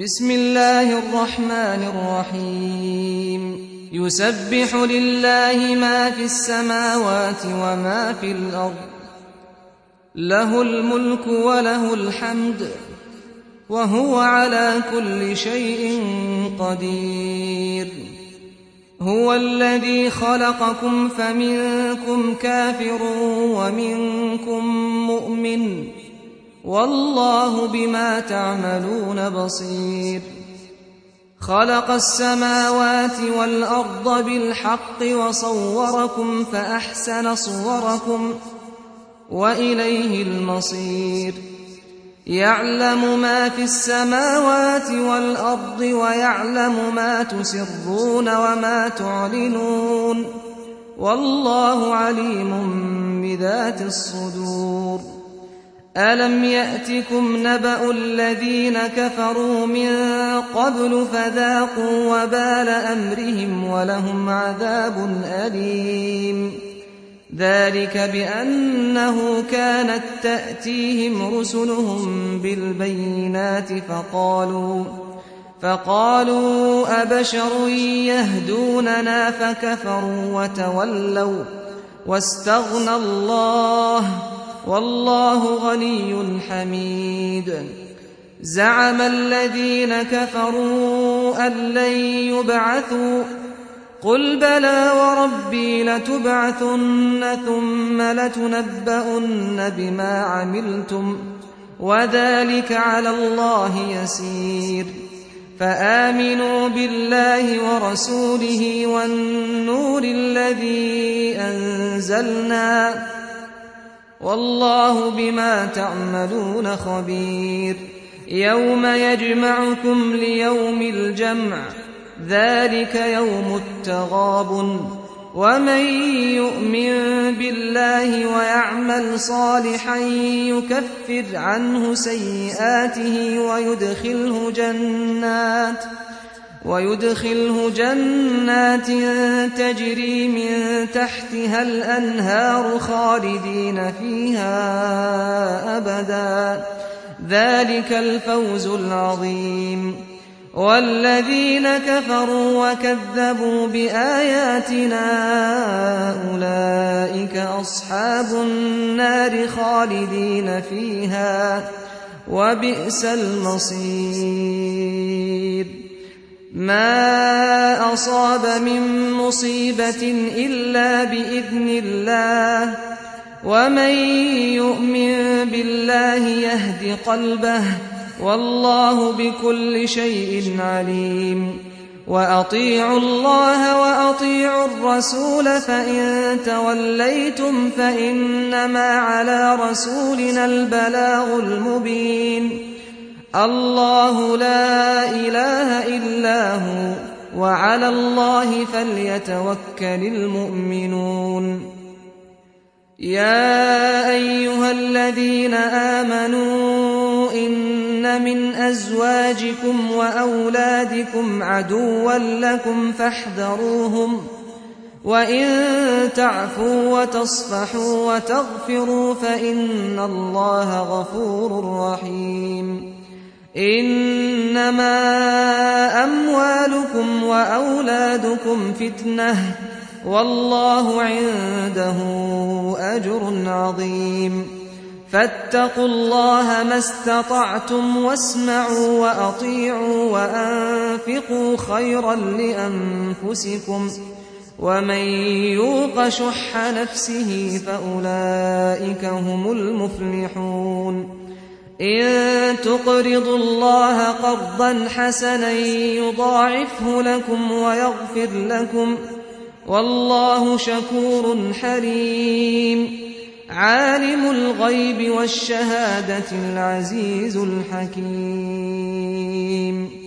بسم الله الرحمن الرحيم يسبح لله ما في السماوات وما في الأرض له الملك وله الحمد وهو على كل شيء قدير هو الذي خلقكم فمنكم كافر ومنكم مؤمن والله بما تعملون بصير خلق السماوات والأرض بالحق وصوركم فأحسن صوركم وإليه المصير يعلم ما في السماوات والأرض ويعلم ما تسرون وما تعلنون والله عليم بذات الصدور ألم يأتكم نبأ الذين كفروا من قبل فذاقوا وبال أمرهم ولهم عذاب أليم ذلك بأنه كانت تأتيهم رسلهم بالبينات فقالوا أبشر يهدوننا فكفروا وتولوا واستغنى الله والله غني حميد زعم الذين كفروا أن لن يبعثوا قل بلى وربي لتبعثن ثم لتنبؤن بما عملتم وذلك على الله يسير فآمنوا بالله ورسوله والنور الذي أنزلنا والله بما تعملون خبير يوم يجمعكم ليوم الجمع ذلك يوم التغابن ومن يؤمن بالله ويعمل صالحا يكفر عنه سيئاته ويدخله جنات تجري من تحتها الأنهار خالدين فيها أبدا ذلك الفوز العظيم والذين كفروا وكذبوا بآياتنا أولئك أصحاب النار خالدين فيها وبئس المصير ما أصاب من مصيبة إلا بإذن الله ومن يؤمن بالله يهد قلبه والله بكل شيء عليم وأطيعوا الله وأطيعوا الرسول فإن توليتم فإنما على رسولنا البلاغ المبين الله لا إله إلا هو وعلى الله فليتوكل المؤمنون يا أيها الذين آمنوا إن من أزواجكم وأولادكم عدوا لكم فاحذروهم وإن تعفوا وتصفحوا وتغفروا فإن الله غفور رحيم إنما أموالكم وأولادكم فتنة والله عنده أجر عظيم فاتقوا الله ما استطعتم واسمعوا وأطيعوا وأنفقوا خيرا لأنفسكم ومن يوق شح نفسه فأولئك هم المفلحون إن تقرضوا الله قرضا حسنا يضاعفه لكم ويغفر لكم والله شكور حليم عالم الغيب والشهادة العزيز الحكيم